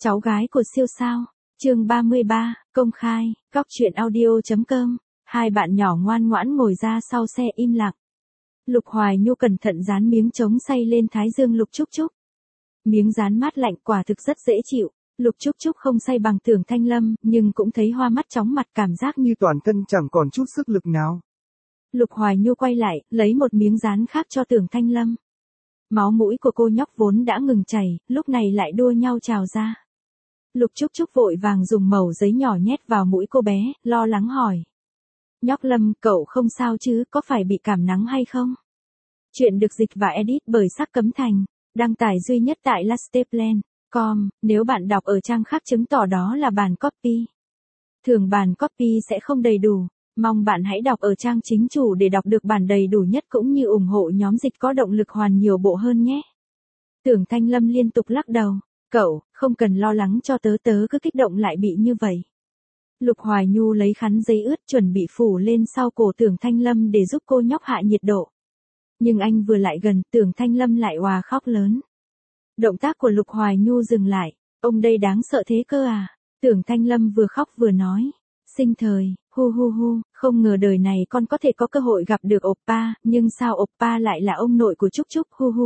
Cháu gái của siêu sao. Chương 33, công khai, góc truyện audio.com. Hai bạn nhỏ ngoan ngoãn ngồi ra sau xe im lặng. Lục Hoài Nhu cẩn thận dán miếng chống xay lên thái dương Lục Trúc Trúc. Miếng dán mát lạnh quả thực rất dễ chịu. Lục Trúc Trúc không say bằng Tưởng Thanh Lâm, nhưng cũng thấy hoa mắt chóng mặt, cảm giác như toàn thân chẳng còn chút sức lực nào. Lục Hoài Nhu quay lại, lấy một miếng dán khác cho Tưởng Thanh Lâm. Máu mũi của cô nhóc vốn đã ngừng chảy, lúc này lại đua nhau trào ra. Lục Trúc Trúc vội vàng dùng mẩu giấy nhỏ nhét vào mũi cô bé, lo lắng hỏi. Nhóc Lâm, cậu không sao chứ, có phải bị cảm nắng hay không? Chuyện được dịch và edit bởi Sắc Cấm Thành, đăng tải duy nhất tại lasteplan.com, nếu bạn đọc ở trang khác chứng tỏ đó là bản copy. Thường bản copy sẽ không đầy đủ, mong bạn hãy đọc ở trang chính chủ để đọc được bản đầy đủ nhất cũng như ủng hộ nhóm dịch có động lực hoàn nhiều bộ hơn nhé. Tưởng Thanh Lâm liên tục lắc đầu. Cậu, không cần lo lắng cho tớ cứ kích động lại bị như vậy. Lục Hoài Nhu lấy khăn giấy ướt chuẩn bị phủ lên sau cổ Tưởng Thanh Lâm để giúp cô nhóc hạ nhiệt độ. Nhưng anh vừa lại gần, Tưởng Thanh Lâm lại òa khóc lớn. Động tác của Lục Hoài Nhu dừng lại. Ông đây đáng sợ thế cơ à? Tưởng Thanh Lâm vừa khóc vừa nói. Sinh thời, không ngờ đời này con có thể có cơ hội gặp được oppa, nhưng sao oppa lại là ông nội của Trúc Trúc,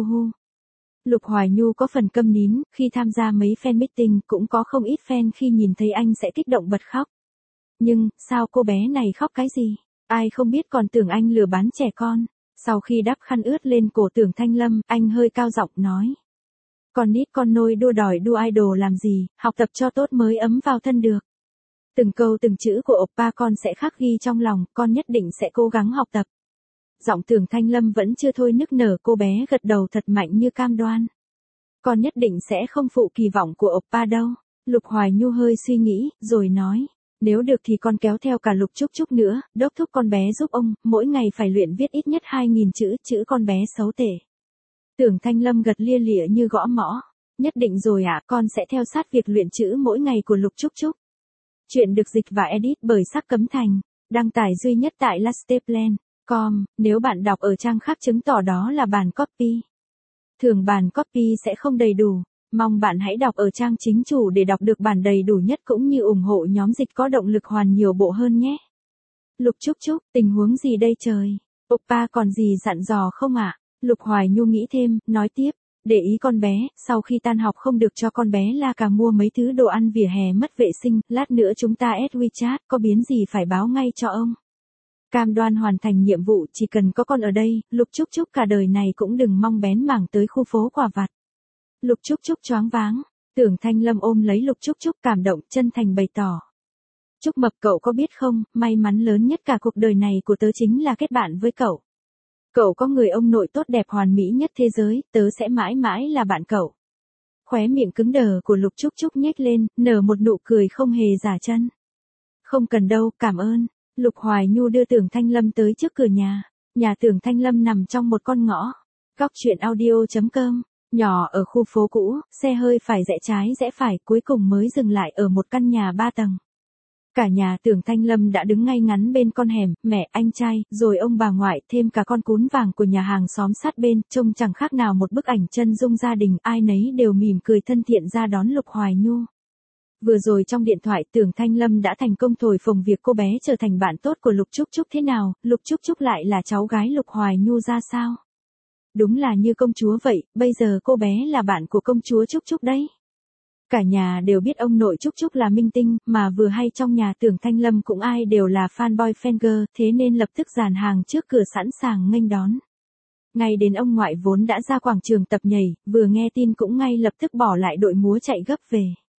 Lục Hoài Nhu có phần câm nín, khi tham gia mấy fan meeting cũng có không ít fan khi nhìn thấy anh sẽ kích động bật khóc. Nhưng, sao cô bé này khóc cái gì? Ai không biết còn tưởng anh lừa bán trẻ con. Sau khi đắp khăn ướt lên cổ Tưởng Thanh Lâm, anh hơi cao giọng nói. Con nít con nôi đua đòi đua idol làm gì, học tập cho tốt mới ấm vào thân được. Từng câu từng chữ của oppa con sẽ khắc ghi trong lòng, con nhất định sẽ cố gắng học tập. Giọng Tưởng Thanh Lâm vẫn chưa thôi nức nở, cô bé gật đầu thật mạnh như cam đoan. Con nhất định sẽ không phụ kỳ vọng của oppa đâu. Lục Hoài Nhu hơi suy nghĩ, rồi nói. Nếu được thì con kéo theo cả Lục Trúc Trúc nữa, đốc thúc con bé giúp ông, mỗi ngày phải luyện viết ít nhất 2.000 chữ con bé xấu tệ. Tưởng Thanh Lâm gật lia lịa như gõ mõ. Nhất định rồi ạ, con sẽ theo sát việc luyện chữ mỗi ngày của Lục Trúc Trúc. Chuyện được dịch và edit bởi Sắc Cấm Thành, đăng tải duy nhất tại lasteplan.com, nếu bạn đọc ở trang khác chứng tỏ đó là bản copy. Thường bản copy sẽ không đầy đủ, mong bạn hãy đọc ở trang chính chủ để đọc được bản đầy đủ nhất cũng như ủng hộ nhóm dịch có động lực hoàn nhiều bộ hơn nhé. Lục Trúc Trúc, tình huống gì đây trời? Oppa còn gì dặn dò không ạ? Lục Hoài Nhu nghĩ thêm, nói tiếp. Để ý con bé, sau khi tan học không được cho con bé la cà mua mấy thứ đồ ăn vỉa hè mất vệ sinh, lát nữa chúng ta add WeChat, có biến gì phải báo ngay cho ông. Cam đoan hoàn thành nhiệm vụ, chỉ cần có con ở đây, Lục Trúc Trúc cả đời này cũng đừng mong bén mảng tới khu phố quà vặt. Lục Trúc Trúc choáng váng, Tưởng Thanh Lâm ôm lấy Lục Trúc Trúc cảm động chân thành bày tỏ. Trúc Mập, cậu có biết không, may mắn lớn nhất cả cuộc đời này của tớ chính là kết bạn với cậu. Cậu có người ông nội tốt đẹp hoàn mỹ nhất thế giới, tớ sẽ mãi mãi là bạn cậu. Khóe miệng cứng đờ của Lục Trúc Trúc nhếch lên, nở một nụ cười không hề giả chân. Không cần đâu, cảm ơn. Lục Hoài Nhu đưa Tưởng Thanh Lâm tới trước cửa nhà. Nhà Tưởng Thanh Lâm nằm trong một con ngõ. Góc truyện audio.com, nhỏ ở khu phố cũ, xe hơi phải rẽ trái rẽ phải, cuối cùng mới dừng lại ở một căn nhà 3 tầng. Cả nhà Tưởng Thanh Lâm đã đứng ngay ngắn bên con hẻm, mẹ, anh trai, rồi ông bà ngoại, thêm cả con cún vàng của nhà hàng xóm sát bên, trông chẳng khác nào một bức ảnh chân dung gia đình, ai nấy đều mỉm cười thân thiện ra đón Lục Hoài Nhu. Vừa rồi trong điện thoại Tưởng Thanh Lâm đã thành công thổi phồng việc cô bé trở thành bạn tốt của Lục Trúc Trúc thế nào, Lục Trúc Trúc lại là cháu gái Lục Hoài Nhu ra sao. Đúng là như công chúa vậy, bây giờ cô bé là bạn của công chúa Trúc Trúc đấy. Cả nhà đều biết ông nội Trúc Trúc là minh tinh, mà vừa hay trong nhà Tưởng Thanh Lâm cũng ai đều là fanboy fangirl, thế nên lập tức dàn hàng trước cửa sẵn sàng nghênh đón. Ngay đến ông ngoại vốn đã ra quảng trường tập nhảy, vừa nghe tin cũng ngay lập tức bỏ lại đội múa chạy gấp về.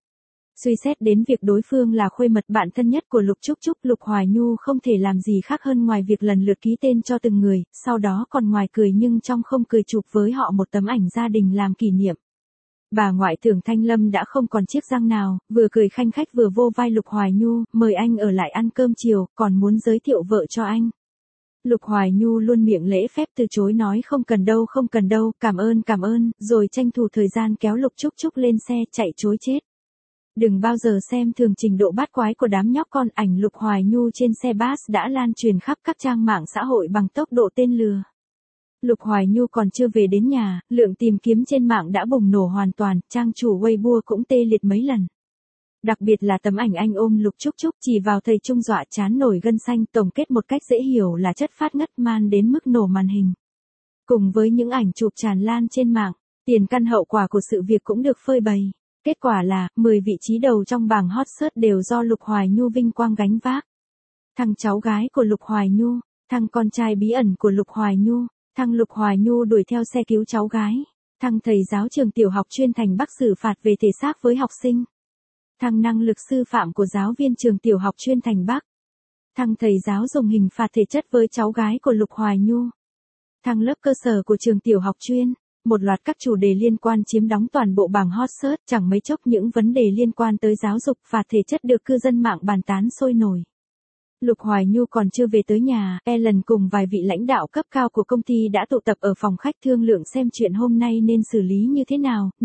Suy xét đến việc đối phương là khuê mật bạn thân nhất của Lục Trúc Trúc, Lục Hoài Nhu không thể làm gì khác hơn ngoài việc lần lượt ký tên cho từng người, sau đó còn ngoài cười nhưng trong không cười chụp với họ một tấm ảnh gia đình làm kỷ niệm. Bà ngoại Tưởng Thanh Lâm đã không còn chiếc răng nào, vừa cười khanh khách vừa vô vai Lục Hoài Nhu, mời anh ở lại ăn cơm chiều, còn muốn giới thiệu vợ cho anh. Lục Hoài Nhu luôn miệng lễ phép từ chối nói không cần đâu, cảm ơn, rồi tranh thủ thời gian kéo Lục Trúc Trúc lên xe chạy chối chết. Đừng bao giờ xem thường trình độ bát quái của đám nhóc con, ảnh Lục Hoài Nhu trên xe bus đã lan truyền khắp các trang mạng xã hội bằng tốc độ tên lừa. Lục Hoài Nhu còn chưa về đến nhà, lượng tìm kiếm trên mạng đã bùng nổ hoàn toàn, trang chủ Weibo cũng tê liệt mấy lần. Đặc biệt là tấm ảnh anh ôm Lục Trúc Trúc chỉ vào thầy trung dọa chán nổi gân xanh, tổng kết một cách dễ hiểu là chất phát ngất man đến mức nổ màn hình. Cùng với những ảnh chụp tràn lan trên mạng, tiền căn hậu quả của sự việc cũng được phơi bày. Kết quả là, 10 vị trí đầu trong bảng hot search đều do Lục Hoài Nhu vinh quang gánh vác. Thằng cháu gái của Lục Hoài Nhu, thằng con trai bí ẩn của Lục Hoài Nhu, thằng Lục Hoài Nhu đuổi theo xe cứu cháu gái, thằng thầy giáo trường tiểu học chuyên thành Bắc xử phạt về thể xác với học sinh, thằng năng lực sư phạm của giáo viên trường tiểu học chuyên thành Bắc, thằng thầy giáo dùng hình phạt thể chất với cháu gái của Lục Hoài Nhu, thằng lớp cơ sở của trường tiểu học chuyên. Một loạt các chủ đề liên quan chiếm đóng toàn bộ bảng hot search, chẳng mấy chốc những vấn đề liên quan tới giáo dục và thể chất được cư dân mạng bàn tán sôi nổi. Lục Hoài Nhu còn chưa về tới nhà, Ellen cùng vài vị lãnh đạo cấp cao của công ty đã tụ tập ở phòng khách thương lượng xem chuyện hôm nay nên xử lý như thế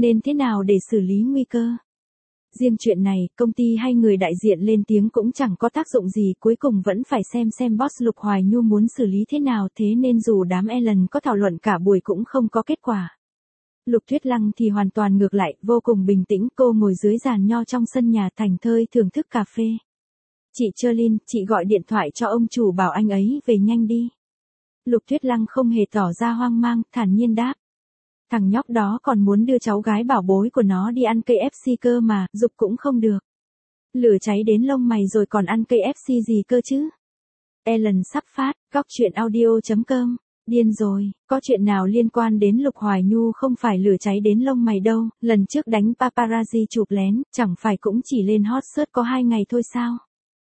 nào để xử lý nguy cơ. Riêng chuyện này, công ty hay người đại diện lên tiếng cũng chẳng có tác dụng gì, cuối cùng vẫn phải xem boss Lục Hoài Nhu muốn xử lý thế nào, thế nên dù đám Ellen có thảo luận cả buổi cũng không có kết quả. Lục Tuyết Lăng thì hoàn toàn ngược lại, vô cùng bình tĩnh, cô ngồi dưới giàn nho trong sân nhà thảnh thơi thưởng thức cà phê. Chị Cherlin, chị gọi điện thoại cho ông chủ bảo anh ấy về nhanh đi. Lục Tuyết Lăng không hề tỏ ra hoang mang, thản nhiên đáp. Thằng nhóc đó còn muốn đưa cháu gái bảo bối của nó đi ăn KFC cơ mà, giục cũng không được. Lửa cháy đến lông mày rồi còn ăn KFC gì cơ chứ? Ellen sắp phát, gocchuyenaudio.com. Điên rồi, có chuyện nào liên quan đến Lục Hoài Nhu không phải lửa cháy đến lông mày đâu, lần trước đánh paparazzi chụp lén, chẳng phải cũng chỉ lên hot search có 2 ngày thôi sao?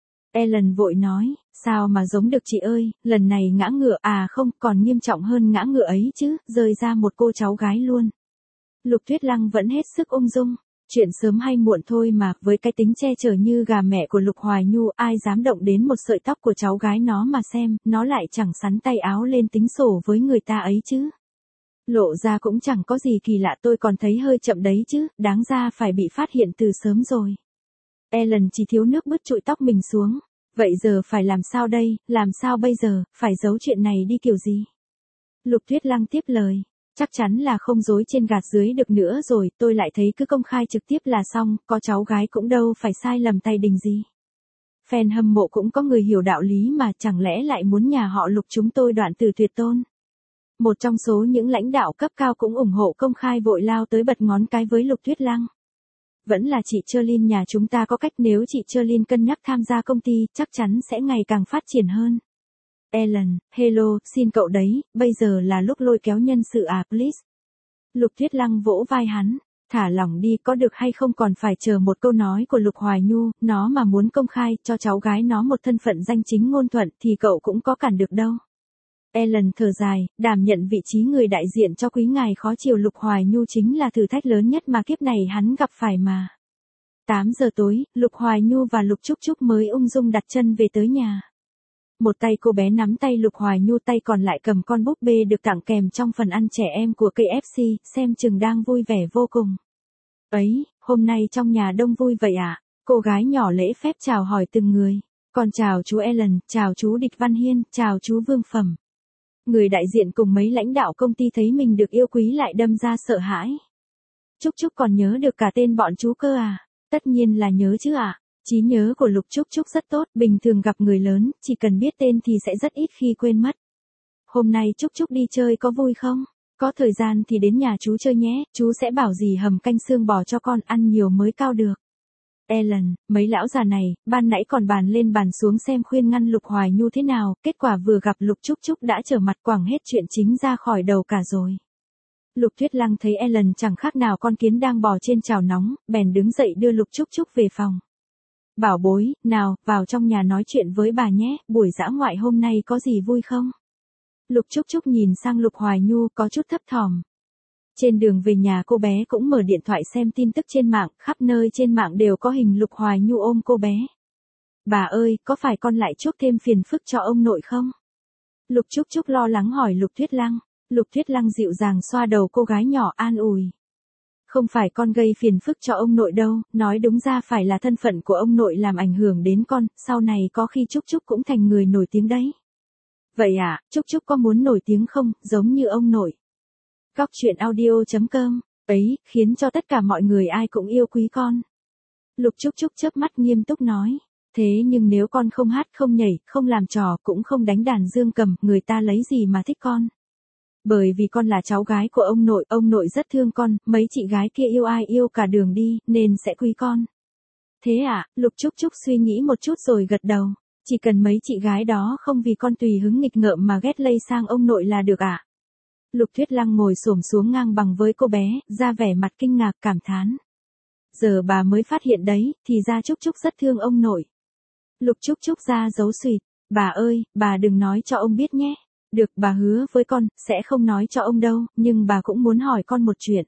Ellen vội nói, sao mà giống được chị ơi, lần này ngã ngựa à không, còn nghiêm trọng hơn ngã ngựa ấy chứ, rơi ra một cô cháu gái luôn. Lục Tuyết Lăng vẫn hết sức ung dung, chuyện sớm hay muộn thôi mà, với cái tính che chở như gà mẹ của Lục Hoài Nhu, ai dám động đến một sợi tóc của cháu gái nó mà xem, nó lại chẳng sắn tay áo lên tính sổ với người ta ấy chứ. Lộ ra cũng chẳng có gì kỳ lạ, tôi còn thấy hơi chậm đấy chứ, đáng ra phải bị phát hiện từ sớm rồi. Ellen chỉ thiếu nước bứt trụi tóc mình xuống. Vậy giờ phải làm sao đây, làm sao bây giờ, phải giấu chuyện này đi kiểu gì? Lục Tuyết Lăng tiếp lời. Chắc chắn là không dối trên gạt dưới được nữa rồi, tôi lại thấy cứ công khai trực tiếp là xong, có cháu gái cũng đâu phải sai lầm tay đình gì. Fan hâm mộ cũng có người hiểu đạo lý mà, chẳng lẽ lại muốn nhà họ Lục chúng tôi đoạn từ tuyệt tôn? Một trong số những lãnh đạo cấp cao cũng ủng hộ công khai vội lao tới bật ngón cái với Lục Tuyết Lăng. Vẫn là chị Cherlin nhà chúng ta có cách, nếu chị Cherlin cân nhắc tham gia công ty, chắc chắn sẽ ngày càng phát triển hơn. Ellen, hello, xin cậu đấy, bây giờ là lúc lôi kéo nhân sự à, please. Lục Tuyết Lăng vỗ vai hắn, thả lỏng đi, có được hay không còn phải chờ một câu nói của Lục Hoài Nhu, nó mà muốn công khai cho cháu gái nó một thân phận danh chính ngôn thuận thì cậu cũng có cản được đâu. Ellen thở dài, đảm nhận vị trí người đại diện cho quý ngài khó chiều Lục Hoài Nhu chính là thử thách lớn nhất mà kiếp này hắn gặp phải mà. 8 giờ tối, Lục Hoài Nhu và Lục Trúc Trúc mới ung dung đặt chân về tới nhà. Một tay cô bé nắm tay Lục Hoài Nhu, tay còn lại cầm con búp bê được tặng kèm trong phần ăn trẻ em của KFC, xem chừng đang vui vẻ vô cùng. Ấy, hôm nay trong nhà đông vui vậy ạ? Cô gái nhỏ lễ phép chào hỏi từng người. Con chào chú Ellen, chào chú Địch Văn Hiên, chào chú Vương Phẩm. Người đại diện cùng mấy lãnh đạo công ty thấy mình được yêu quý lại đâm ra sợ hãi. Trúc Trúc còn nhớ được cả tên bọn chú cơ à? Tất nhiên là nhớ chứ ạ. Trí nhớ của Lục Trúc Trúc rất tốt, bình thường gặp người lớn, chỉ cần biết tên thì sẽ rất ít khi quên mất. Hôm nay Trúc Trúc đi chơi có vui không? Có thời gian thì đến nhà chú chơi nhé, chú sẽ bảo dì hầm canh xương bò cho con, ăn nhiều mới cao được. Ellen, mấy lão già này, ban nãy còn bàn lên bàn xuống xem khuyên ngăn Lục Hoài Nhu thế nào, kết quả vừa gặp Lục Trúc Trúc đã trở mặt quẳng hết chuyện chính ra khỏi đầu cả rồi. Lục Tuyết Lăng thấy Ellen chẳng khác nào con kiến đang bò trên chảo nóng, bèn đứng dậy đưa Lục Trúc Trúc về phòng. Bảo bối, nào, vào trong nhà nói chuyện với bà nhé, buổi dã ngoại hôm nay có gì vui không? Lục Trúc Trúc nhìn sang Lục Hoài Nhu có chút thấp thỏm. Trên đường về nhà cô bé cũng mở điện thoại xem tin tức trên mạng, khắp nơi trên mạng đều có hình Lục Hoài Nhu ôm cô bé. Bà ơi, có phải con lại chuốc thêm phiền phức cho ông nội không? Lục Trúc Trúc lo lắng hỏi Lục Tuyết Lăng. Lục Tuyết Lăng dịu dàng xoa đầu cô gái nhỏ an ủi. Không phải con gây phiền phức cho ông nội đâu, nói đúng ra phải là thân phận của ông nội làm ảnh hưởng đến con, sau này có khi Trúc Trúc cũng thành người nổi tiếng đấy. Vậy à, Trúc Trúc có muốn nổi tiếng không, giống như ông nội? Góc chuyện audio.com, ấy, khiến cho tất cả mọi người ai cũng yêu quý con. Lục Trúc Trúc chớp mắt nghiêm túc nói. Thế nhưng nếu con không hát không nhảy, không làm trò, cũng không đánh đàn dương cầm, người ta lấy gì mà thích con? Bởi vì con là cháu gái của ông nội rất thương con, mấy chị gái kia yêu ai yêu cả đường đi, nên sẽ quý con. Thế à, Lục Trúc Trúc suy nghĩ một chút rồi gật đầu. Chỉ cần mấy chị gái đó không vì con tùy hứng nghịch ngợm mà ghét lây sang ông nội là được ạ. Lục Tuyết Lăng ngồi xổm xuống ngang bằng với cô bé, ra vẻ mặt kinh ngạc cảm thán. Giờ bà mới phát hiện đấy, thì ra Trúc Trúc rất thương ông nội. Lục Trúc Trúc ra giấu suyệt. Bà ơi, bà đừng nói cho ông biết nhé. Được, bà hứa với con, sẽ không nói cho ông đâu, nhưng bà cũng muốn hỏi con một chuyện.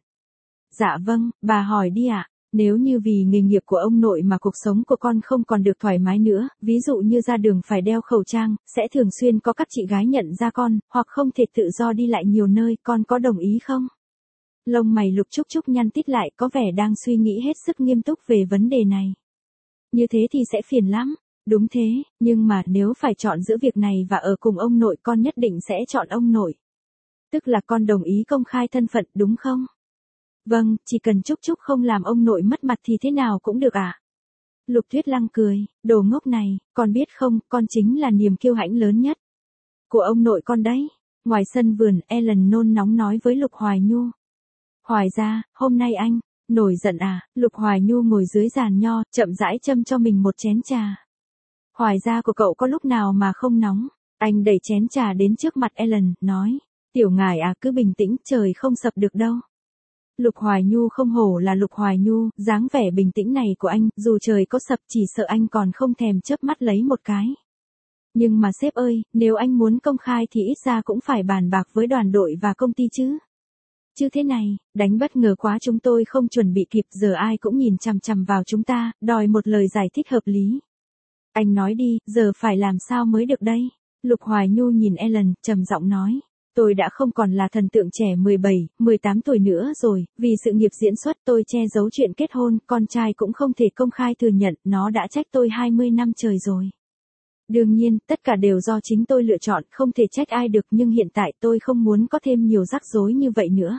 Dạ vâng, bà hỏi đi ạ. Nếu như vì nghề nghiệp của ông nội mà cuộc sống của con không còn được thoải mái nữa, ví dụ như ra đường phải đeo khẩu trang, sẽ thường xuyên có các chị gái nhận ra con, hoặc không thể tự do đi lại nhiều nơi, con có đồng ý không? Lông mày Lục Trúc Trúc nhăn tít lại, có vẻ đang suy nghĩ hết sức nghiêm túc về vấn đề này. Như thế thì sẽ phiền lắm. Đúng thế, nhưng mà nếu phải chọn giữa việc này và ở cùng ông nội, con nhất định sẽ chọn ông nội. Tức là con đồng ý công khai thân phận, đúng không? Vâng, chỉ cần Trúc Trúc không làm ông nội mất mặt thì thế nào cũng được ạ. Lục Tuyết Lăng cười, đồ ngốc này, con biết không, con chính là niềm kiêu hãnh lớn nhất của ông nội con đấy. Ngoài sân vườn, Ellen nôn nóng nói với Lục Hoài Nhu. Hoài ra, hôm nay anh, nổi giận à? Lục Hoài Nhu ngồi dưới giàn nho, chậm rãi châm cho mình một chén trà. Hoài ra của cậu có lúc nào mà không nóng? Anh đẩy chén trà đến trước mặt Ellen, nói. Tiểu ngài à, cứ bình tĩnh, trời không sập được đâu. Lục Hoài Nhu không hổ là Lục Hoài Nhu, dáng vẻ bình tĩnh này của anh, dù trời có sập chỉ sợ anh còn không thèm chớp mắt lấy một cái. Nhưng mà sếp ơi, nếu anh muốn công khai thì ít ra cũng phải bàn bạc với đoàn đội và công ty chứ. Chứ thế này, đánh bất ngờ quá, chúng tôi không chuẩn bị kịp, giờ ai cũng nhìn chằm chằm vào chúng ta, đòi một lời giải thích hợp lý. Anh nói đi, giờ phải làm sao mới được đây? Lục Hoài Nhu nhìn Ellen, trầm giọng nói. Tôi đã không còn là thần tượng trẻ 17, 18 tuổi nữa rồi, vì sự nghiệp diễn xuất tôi che giấu chuyện kết hôn, con trai cũng không thể công khai thừa nhận, nó đã trách tôi 20 năm trời rồi. Đương nhiên, tất cả đều do chính tôi lựa chọn, không thể trách ai được, nhưng hiện tại tôi không muốn có thêm nhiều rắc rối như vậy nữa.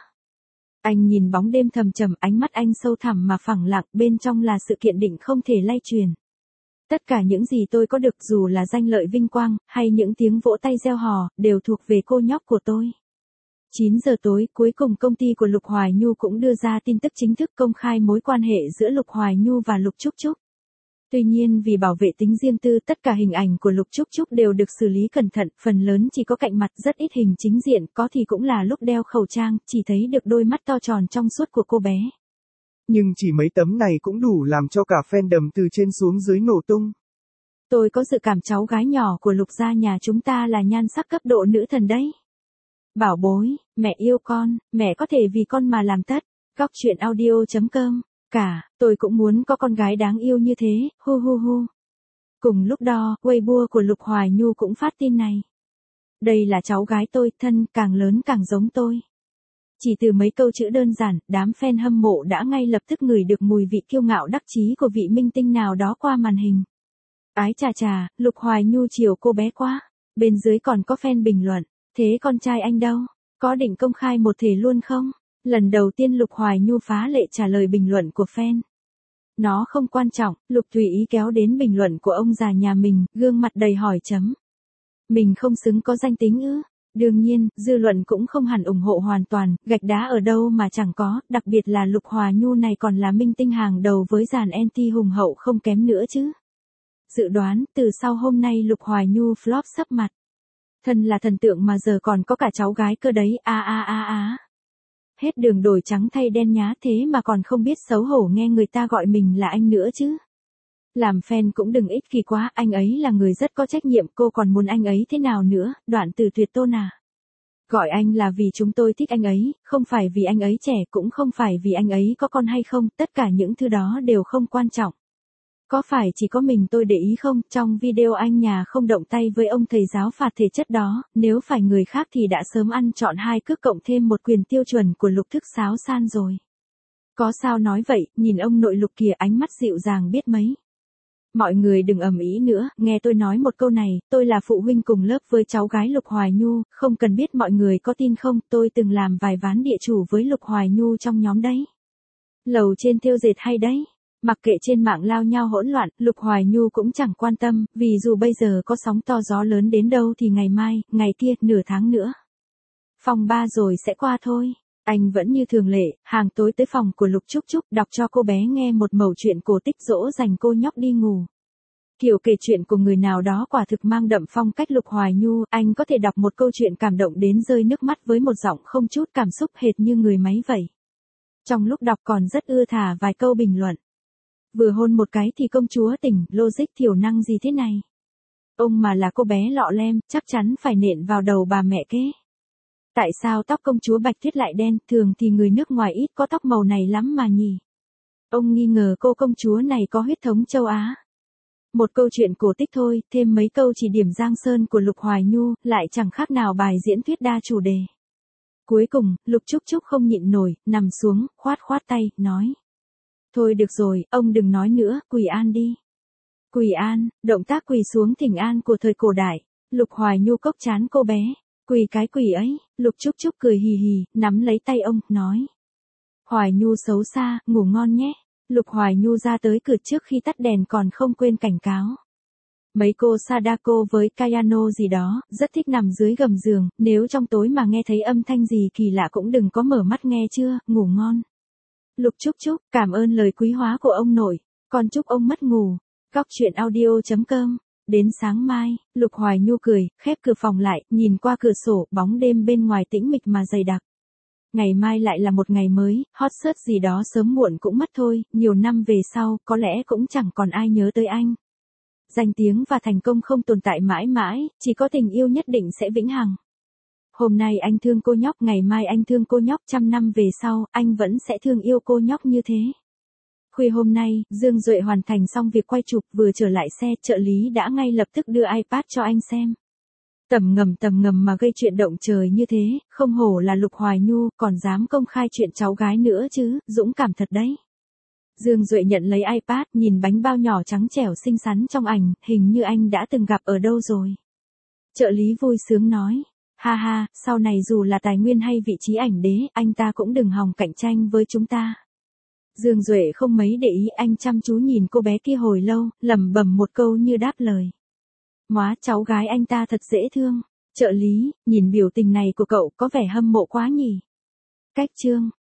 Anh nhìn bóng đêm thầm trầm, ánh mắt anh sâu thẳm mà phẳng lặng, bên trong là sự kiên định không thể lay truyền. Tất cả những gì tôi có được, dù là danh lợi vinh quang, hay những tiếng vỗ tay reo hò, đều thuộc về cô nhóc của tôi. 9 giờ tối, cuối cùng công ty của Lục Hoài Nhu cũng đưa ra tin tức chính thức công khai mối quan hệ giữa Lục Hoài Nhu và Lục Trúc Trúc. Tuy nhiên vì bảo vệ tính riêng tư, tất cả hình ảnh của Lục Trúc Trúc đều được xử lý cẩn thận, phần lớn chỉ có cạnh mặt, rất ít hình chính diện, có thì cũng là lúc đeo khẩu trang, chỉ thấy được đôi mắt to tròn trong suốt của cô bé. Nhưng chỉ mấy tấm này cũng đủ làm cho cả fandom từ trên xuống dưới nổ tung. Tôi có dự cảm cháu gái nhỏ của Lục gia nhà chúng ta là nhan sắc cấp độ nữ thần đấy. Bảo bối, mẹ yêu con, mẹ có thể vì con mà làm tất. Góc chuyện audio.com. Tôi cũng muốn có con gái đáng yêu như thế, hu hu hu. Cùng lúc đó, Weibo của Lục Hoài Nhu cũng phát tin này. Đây là cháu gái tôi, thân, càng lớn càng giống tôi. Chỉ từ mấy câu chữ đơn giản, đám fan hâm mộ đã ngay lập tức ngửi được mùi vị kiêu ngạo đắc chí của vị minh tinh nào đó qua màn hình. Ái chà chà, Lục Hoài Nhu chiều cô bé quá. Bên dưới còn có fan bình luận. Thế con trai anh đâu? Có định công khai một thể luôn không? Lần đầu tiên Lục Hoài Nhu phá lệ trả lời bình luận của fan. Nó không quan trọng, Lục tùy ý kéo đến bình luận của ông già nhà mình, gương mặt đầy hỏi chấm. Mình không xứng có danh tính ư? Đương nhiên, dư luận cũng không hẳn ủng hộ hoàn toàn, gạch đá ở đâu mà chẳng có, đặc biệt là Lục Hoài Nhu này còn là minh tinh hàng đầu với dàn anti hùng hậu không kém nữa chứ. Dự đoán, từ sau hôm nay Lục Hoài Nhu flop sấp mặt. Thân là thần tượng mà giờ còn có cả cháu gái cơ đấy, Hết đường đổi trắng thay đen nhá, thế mà còn không biết xấu hổ nghe người ta gọi mình là anh nữa chứ. Làm fan cũng đừng ích kỷ quá, anh ấy là người rất có trách nhiệm, cô còn muốn anh ấy thế nào nữa, đoạn từ tuyệt tôn à. Gọi anh là vì chúng tôi thích anh ấy, không phải vì anh ấy trẻ, cũng không phải vì anh ấy có con hay không, tất cả những thứ đó đều không quan trọng. Có phải chỉ có mình tôi để ý không, trong video anh nhà không động tay với ông thầy giáo phạt thể chất đó, nếu phải người khác thì đã sớm ăn trọn 2 cước cộng thêm một quyền tiêu chuẩn của Lục thức sáo san rồi. Có sao nói vậy, nhìn ông nội Lục kìa, ánh mắt dịu dàng biết mấy. Mọi người đừng ầm ĩ nữa, nghe tôi nói một câu này, tôi là phụ huynh cùng lớp với cháu gái Lục Hoài Nhu, không cần biết mọi người có tin không, tôi từng làm vài ván địa chủ với Lục Hoài Nhu trong nhóm đấy. Lầu trên thêu dệt hay đấy. Mặc kệ trên mạng lao nhau hỗn loạn, Lục Hoài Nhu cũng chẳng quan tâm, vì dù bây giờ có sóng to gió lớn đến đâu thì ngày mai, ngày kia, nửa tháng nữa. Phòng 3 rồi sẽ qua thôi. Anh vẫn như thường lệ, hàng tối tới phòng của Lục Trúc Trúc đọc cho cô bé nghe một mẩu chuyện cổ tích dỗ dành cô nhóc đi ngủ. Kiểu kể chuyện của người nào đó quả thực mang đậm phong cách Lục Hoài Nhu, anh có thể đọc một câu chuyện cảm động đến rơi nước mắt với một giọng không chút cảm xúc hệt như người máy vậy. Trong lúc đọc còn rất ưa thả vài câu bình luận. Vừa hôn một cái thì công chúa tỉnh, logic thiểu năng gì thế này. Ông mà là cô bé lọ lem, chắc chắn phải nện vào đầu bà mẹ kế. Tại sao tóc công chúa Bạch Tuyết lại đen, thường thì người nước ngoài ít có tóc màu này lắm mà nhỉ? Ông nghi ngờ cô công chúa này có huyết thống châu Á. Một câu chuyện cổ tích thôi, thêm mấy câu chỉ điểm Giang Sơn của Lục Hoài Nhu, lại chẳng khác nào bài diễn thuyết đa chủ đề. Cuối cùng, Lục Trúc Trúc không nhịn nổi, nằm xuống, khoát khoát tay, nói. Thôi được rồi, ông đừng nói nữa, quỳ an đi. Quỳ an, động tác quỳ xuống thỉnh an của thời cổ đại. Lục Hoài Nhu cốc chán cô bé. Quỳ cái quỳ ấy, Lục Trúc Trúc cười hì hì, nắm lấy tay ông, nói. Hoài Nhu xấu xa, ngủ ngon nhé. Lục Hoài Nhu ra tới cửa trước khi tắt đèn còn không quên cảnh cáo. Mấy cô Sadako với Kayano gì đó, rất thích nằm dưới gầm giường, nếu trong tối mà nghe thấy âm thanh gì kỳ lạ cũng đừng có mở mắt nghe chưa, ngủ ngon. Lục Trúc Trúc, cảm ơn lời quý hóa của ông nội, con chúc ông mất ngủ. Góc chuyện audio.com. Đến sáng mai, Lục Hoài Nhu cười, khép cửa phòng lại, nhìn qua cửa sổ, bóng đêm bên ngoài tĩnh mịch mà dày đặc. Ngày mai lại là một ngày mới, hot search gì đó sớm muộn cũng mất thôi, nhiều năm về sau, có lẽ cũng chẳng còn ai nhớ tới anh. Danh tiếng và thành công không tồn tại mãi mãi, chỉ có tình yêu nhất định sẽ vĩnh hằng. Hôm nay anh thương cô nhóc, ngày mai anh thương cô nhóc, 100 năm về sau, anh vẫn sẽ thương yêu cô nhóc như thế. Khuya hôm nay, Dương Duệ hoàn thành xong việc quay chụp, vừa trở lại xe, trợ lý đã ngay lập tức đưa iPad cho anh xem. Tầm ngầm mà gây chuyện động trời như thế, không hổ là Lục Hoài Nhu, còn dám công khai chuyện cháu gái nữa chứ, dũng cảm thật đấy. Dương Duệ nhận lấy iPad, nhìn bánh bao nhỏ trắng trẻo xinh xắn trong ảnh, hình như anh đã từng gặp ở đâu rồi. Trợ lý vui sướng nói, ha ha, sau này dù là tài nguyên hay vị trí ảnh đế, anh ta cũng đừng hòng cạnh tranh với chúng ta. Dương Duệ không mấy để ý, anh chăm chú nhìn cô bé kia hồi lâu, lẩm bẩm một câu như đáp lời. Móa, cháu gái anh ta thật dễ thương. Trợ lý, nhìn biểu tình này của cậu có vẻ hâm mộ quá nhỉ. Cách chương.